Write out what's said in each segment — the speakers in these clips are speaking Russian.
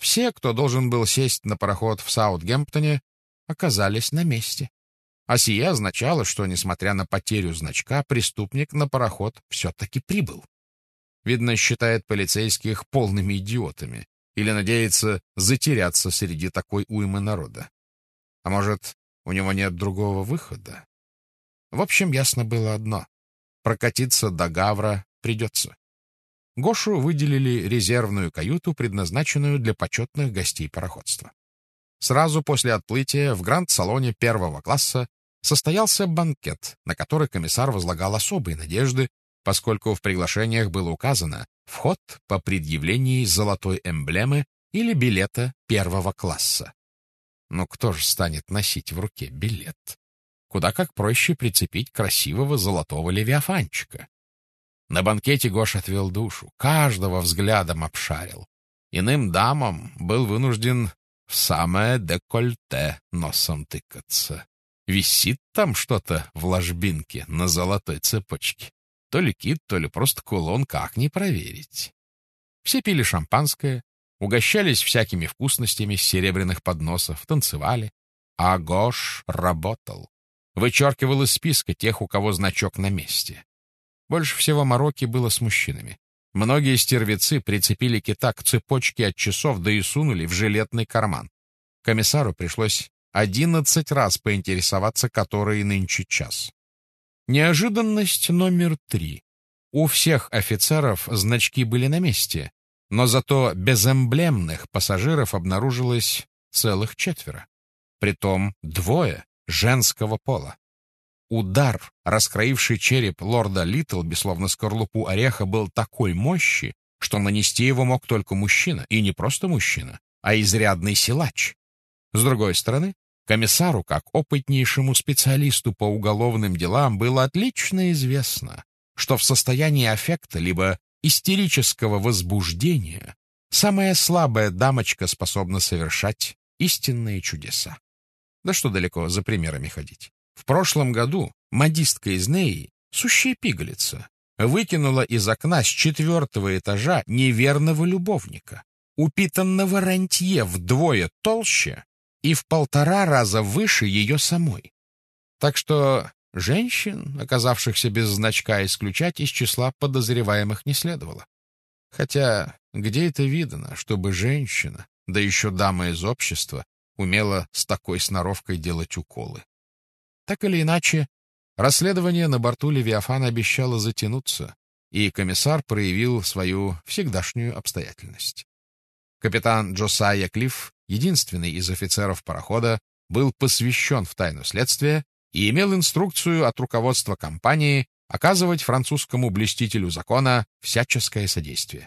Все, кто должен был сесть на пароход в Саутгемптоне, оказались на месте. А сие означало, что, несмотря на потерю значка, преступник на пароход все-таки прибыл. Видно, считает полицейских полными идиотами или надеется затеряться среди такой уймы народа. А может, у него нет другого выхода? В общем, ясно было одно — прокатиться до Гавра придется. Гошу выделили резервную каюту, предназначенную для почетных гостей пароходства. Сразу после отплытия в гранд-салоне первого класса состоялся банкет, на который комиссар возлагал особые надежды, поскольку в приглашениях было указано вход по предъявлении золотой эмблемы или билета первого класса. Но кто же станет носить в руке билет? Куда как проще прицепить красивого золотого левиафанчика. На банкете Гош отвел душу, каждого взглядом обшарил. Иным дамам был вынужден в самое декольте носом тыкаться. Висит там что-то в ложбинке на золотой цепочке. То ли кит, то ли просто кулон, как не проверить. Все пили шампанское, угощались всякими вкусностями с серебряных подносов, танцевали. А Гош работал. Вычеркивал из списка тех, у кого значок на месте. Больше всего мороки было с мужчинами. Многие стервецы прицепили кита к цепочке от часов, да и сунули в жилетный карман. Комиссару пришлось 11 раз поинтересоваться, который нынче час. Неожиданность номер 3. У всех офицеров значки были на месте, но зато безэмблемных пассажиров обнаружилось целых 4. Притом 2 женского пола. Удар, раскроивший череп лорда Литлби, словно скорлупу ореха, был такой мощи, что нанести его мог только мужчина, и не просто мужчина, а изрядный силач. С другой стороны, комиссару, как опытнейшему специалисту по уголовным делам, было отлично известно, что в состоянии аффекта либо истерического возбуждения самая слабая дамочка способна совершать истинные чудеса. Да что далеко за примерами ходить. В прошлом году модистка из Неи, сущая пигалица, выкинула из окна с 4-го этажа неверного любовника, упитанного рантье вдвое толще и в 1,5 раза выше ее самой. Так что женщин, оказавшихся без значка, исключать из числа подозреваемых не следовало. Хотя где это видано, чтобы женщина, да еще дама из общества, умела с такой сноровкой делать уколы? Так или иначе, расследование на борту Левиафана обещало затянуться, и комиссар проявил свою всегдашнюю обстоятельность. Капитан Джосайя Клифф, единственный из офицеров парохода, был посвящен в тайну следствия и имел инструкцию от руководства компании оказывать французскому блюстителю закона всяческое содействие.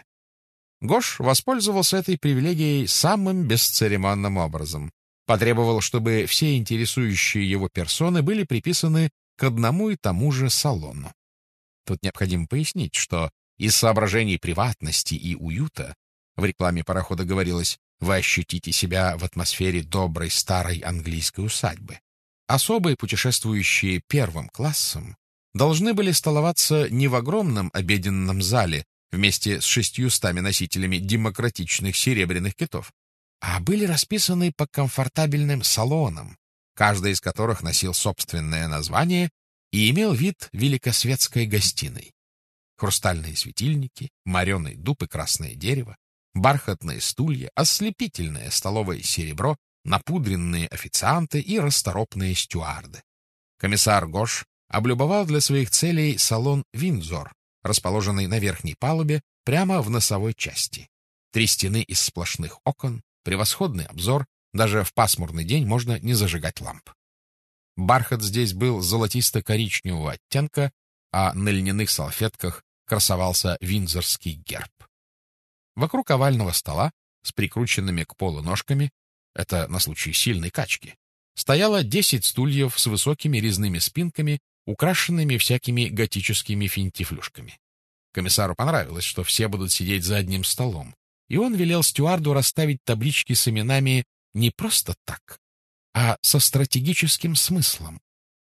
Гош воспользовался этой привилегией самым бесцеремонным образом. Потребовал, чтобы все интересующие его персоны были приписаны к одному и тому же салону. Тут необходимо пояснить, что из соображений приватности и уюта в рекламе парохода говорилось: вы ощутите себя в атмосфере доброй старой английской усадьбы. Особые, путешествующие первым классом, должны были столоваться не в огромном обеденном зале вместе с 600 носителями демократичных серебряных китов, а были расписаны по комфортабельным салонам, каждый из которых носил собственное название и имел вид великосветской гостиной. Хрустальные светильники, мореный дуб и красное дерево, бархатные стулья, ослепительное столовое серебро, напудренные официанты и расторопные стюарды. Комиссар Гош облюбовал для своих целей салон «Виндзор», расположенный на верхней палубе прямо в носовой части. 3 стены из сплошных окон, превосходный обзор, даже в пасмурный день можно не зажигать ламп. Бархат здесь был золотисто-коричневого оттенка, а на льняных салфетках красовался виндзорский герб. Вокруг овального стола с прикрученными к полу ножками, это на случай сильной качки, стояло 10 стульев с высокими резными спинками, украшенными всякими готическими финтифлюшками. Комиссару понравилось, что все будут сидеть за одним столом, и он велел стюарду расставить таблички с именами не просто так, а со стратегическим смыслом.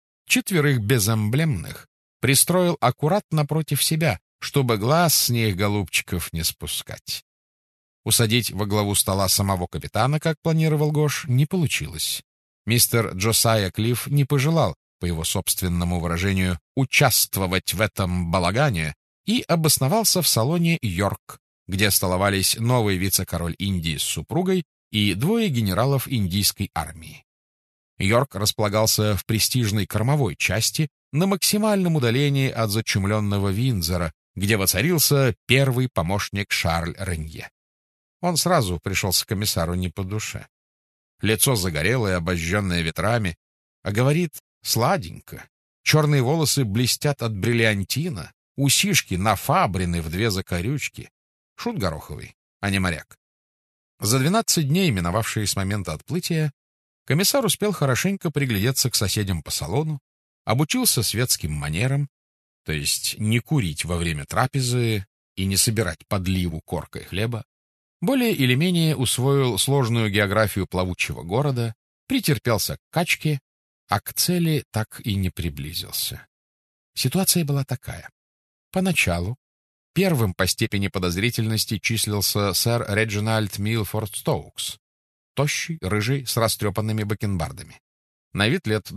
4 безэмблемных пристроил аккуратно напротив себя, чтобы глаз с них, голубчиков, не спускать. Усадить во главу стола самого капитана, как планировал Гош, не получилось. Мистер Джосайя Клифф не пожелал, по его собственному выражению, участвовать в этом балагане и обосновался в салоне «Йорк», где столовались новый вице-король Индии с супругой и двое генералов индийской армии. Йорк располагался в престижной кормовой части на максимальном удалении от зачумленного Виндзора, где воцарился первый помощник Шарль Ренье. Он сразу пришелся комиссару не по душе. Лицо загорелое, обожженное ветрами, а говорит сладенько. Черные волосы блестят от бриллиантина, усишки нафабрены в две закорючки. Шут гороховый, а не моряк. За 12 дней, миновавшие с момента отплытия, комиссар успел хорошенько приглядеться к соседям по салону, обучился светским манерам, то есть не курить во время трапезы и не собирать подливу коркой хлеба, более или менее усвоил сложную географию плавучего города, претерпелся к качке, а к цели так и не приблизился. Ситуация была такая. Поначалу первым по степени подозрительности числился сэр Реджинальд Милфорд Стоукс, тощий, рыжий, с растрепанными бакенбардами. На вид лет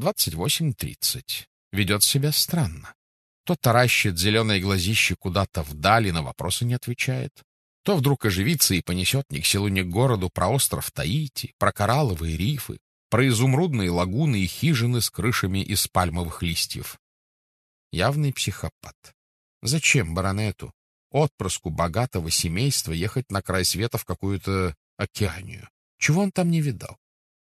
28-30. Ведет себя странно. То таращит зеленые глазищи куда-то вдали, на вопросы не отвечает, то вдруг оживится и понесет ни к селу, ни к городу про остров Таити, про коралловые рифы, про изумрудные лагуны и хижины с крышами из пальмовых листьев. Явный психопат. Зачем баронету, отпрыску богатого семейства, ехать на край света в какую-то океанию? Чего он там не видал?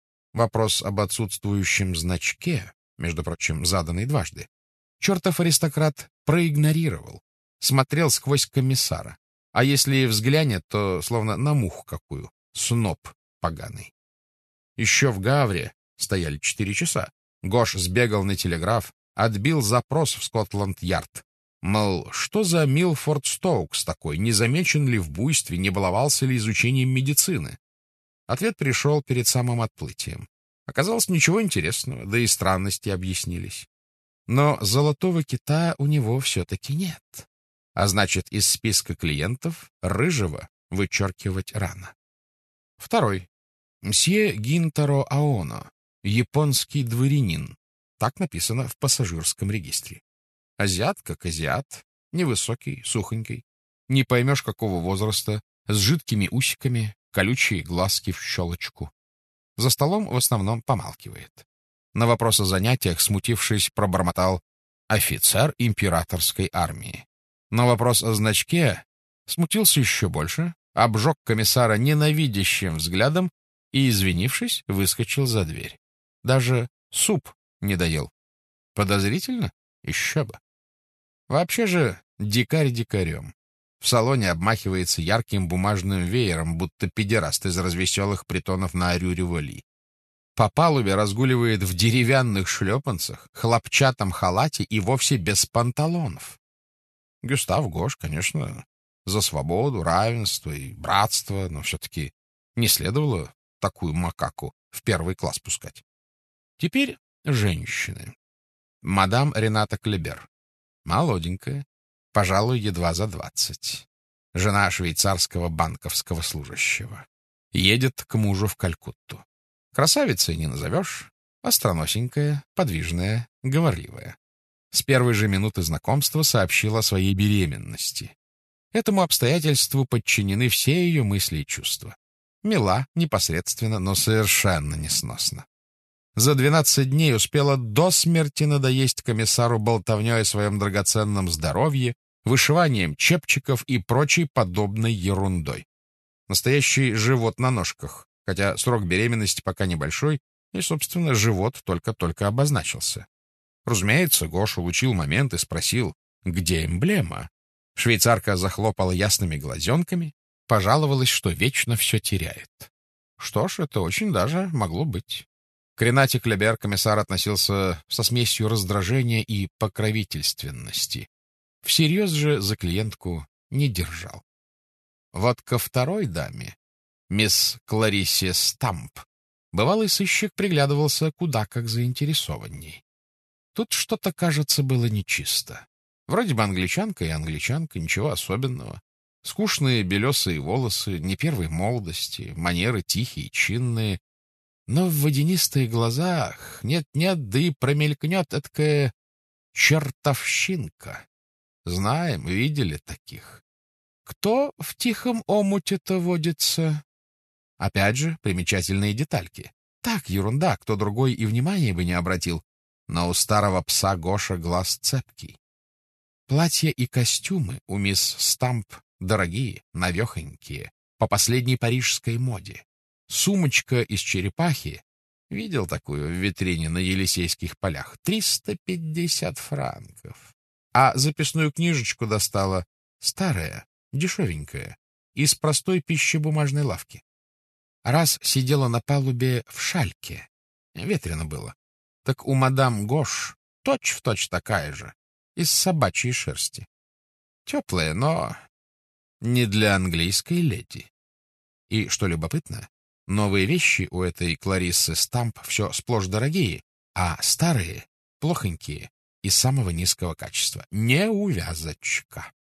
Вопрос об отсутствующем значке, между прочим, заданный дважды, чертов аристократ проигнорировал, смотрел сквозь комиссара. А если и взглянет, то словно на муху какую, сноб поганый. Еще в Гавре стояли 4 часа. Гош сбегал на телеграф, отбил запрос в Скотланд-Ярд. Мол, что за Милфорд Стоукс такой, не замечен ли в буйстве, не баловался ли изучением медицины? Ответ пришел перед самым отплытием. Оказалось, ничего интересного, да и странности объяснились. Но золотого кита у него все-таки нет. А значит, из списка клиентов рыжего вычеркивать рано. Второй. Мсье Гинтаро Аоно, японский дворянин. Так написано в пассажирском регистре. Азиат как азиат, невысокий, сухонький. Не поймешь, какого возраста, с жидкими усиками, колючие глазки в щелочку. За столом в основном помалкивает. На вопрос о занятиях, смутившись, пробормотал «офицер императорской армии». На вопрос о значке смутился еще больше, обжег комиссара ненавидящим взглядом и, извинившись, выскочил за дверь. Даже суп не доел. Подозрительно? Еще бы. Вообще же дикарь дикарем. В салоне обмахивается ярким бумажным веером, будто педераст из развеселых притонов на Арю-Револи. По палубе разгуливает в деревянных шлепанцах, хлопчатом халате и вовсе без панталонов. Гюстав Гош, конечно, за свободу, равенство и братство, но все-таки не следовало такую макаку в первый класс пускать. Теперь женщины. Мадам Рената Клебер. Молоденькая, пожалуй, едва за 20. Жена швейцарского банковского служащего. Едет к мужу в Калькутту. Красавицей не назовешь, остроносенькая, подвижная, говорливая. С первой же минуты знакомства сообщила о своей беременности. Этому обстоятельству подчинены все ее мысли и чувства. Мила, непосредственно, но совершенно несносно. За 12 дней успела до смерти надоесть комиссару болтовней о своем драгоценном здоровье, вышиванием чепчиков и прочей подобной ерундой. Настоящий живот на ножках, хотя срок беременности пока небольшой, и, собственно, живот только-только обозначился. Разумеется, Гош улучил момент и спросил, где эмблема. Швейцарка захлопала ясными глазенками, пожаловалась, что вечно все теряет. Что ж, это очень даже могло быть. К Ренате Клебер комиссар относился со смесью раздражения и покровительственности. Всерьез же за клиентку не держал. Вот ко второй даме, мисс Клариссе Стамп, бывалый сыщик приглядывался куда как заинтересованней. Тут что-то, кажется, было нечисто. Вроде бы англичанка и англичанка, ничего особенного. Скучные белесые волосы, не первой молодости, манеры тихие, чинные. Но в водянистых глазах нет-нет, да и промелькнет эткая чертовщинка. Знаем, видели таких. Кто в тихом омуте-то водится? Опять же, примечательные детальки. Так, ерунда, кто другой и внимания бы не обратил. Но у старого пса Гоша глаз цепкий. Платья и костюмы у мисс Стамп дорогие, навехонькие, по последней парижской моде. Сумочка из черепахи, видел такую в витрине на Елисейских полях, 350 франков. А записную книжечку достала старая, дешевенькая, из простой пищебумажной лавки. Раз сидела на палубе в шальке, ветрено было, так у мадам Гош точь-в-точь такая же, из собачьей шерсти. Теплая, но не для английской леди. И, что любопытно, новые вещи у этой Клариссы Стамп все сплошь дорогие, а старые — плохонькие и самого низкого качества. Неувязочка.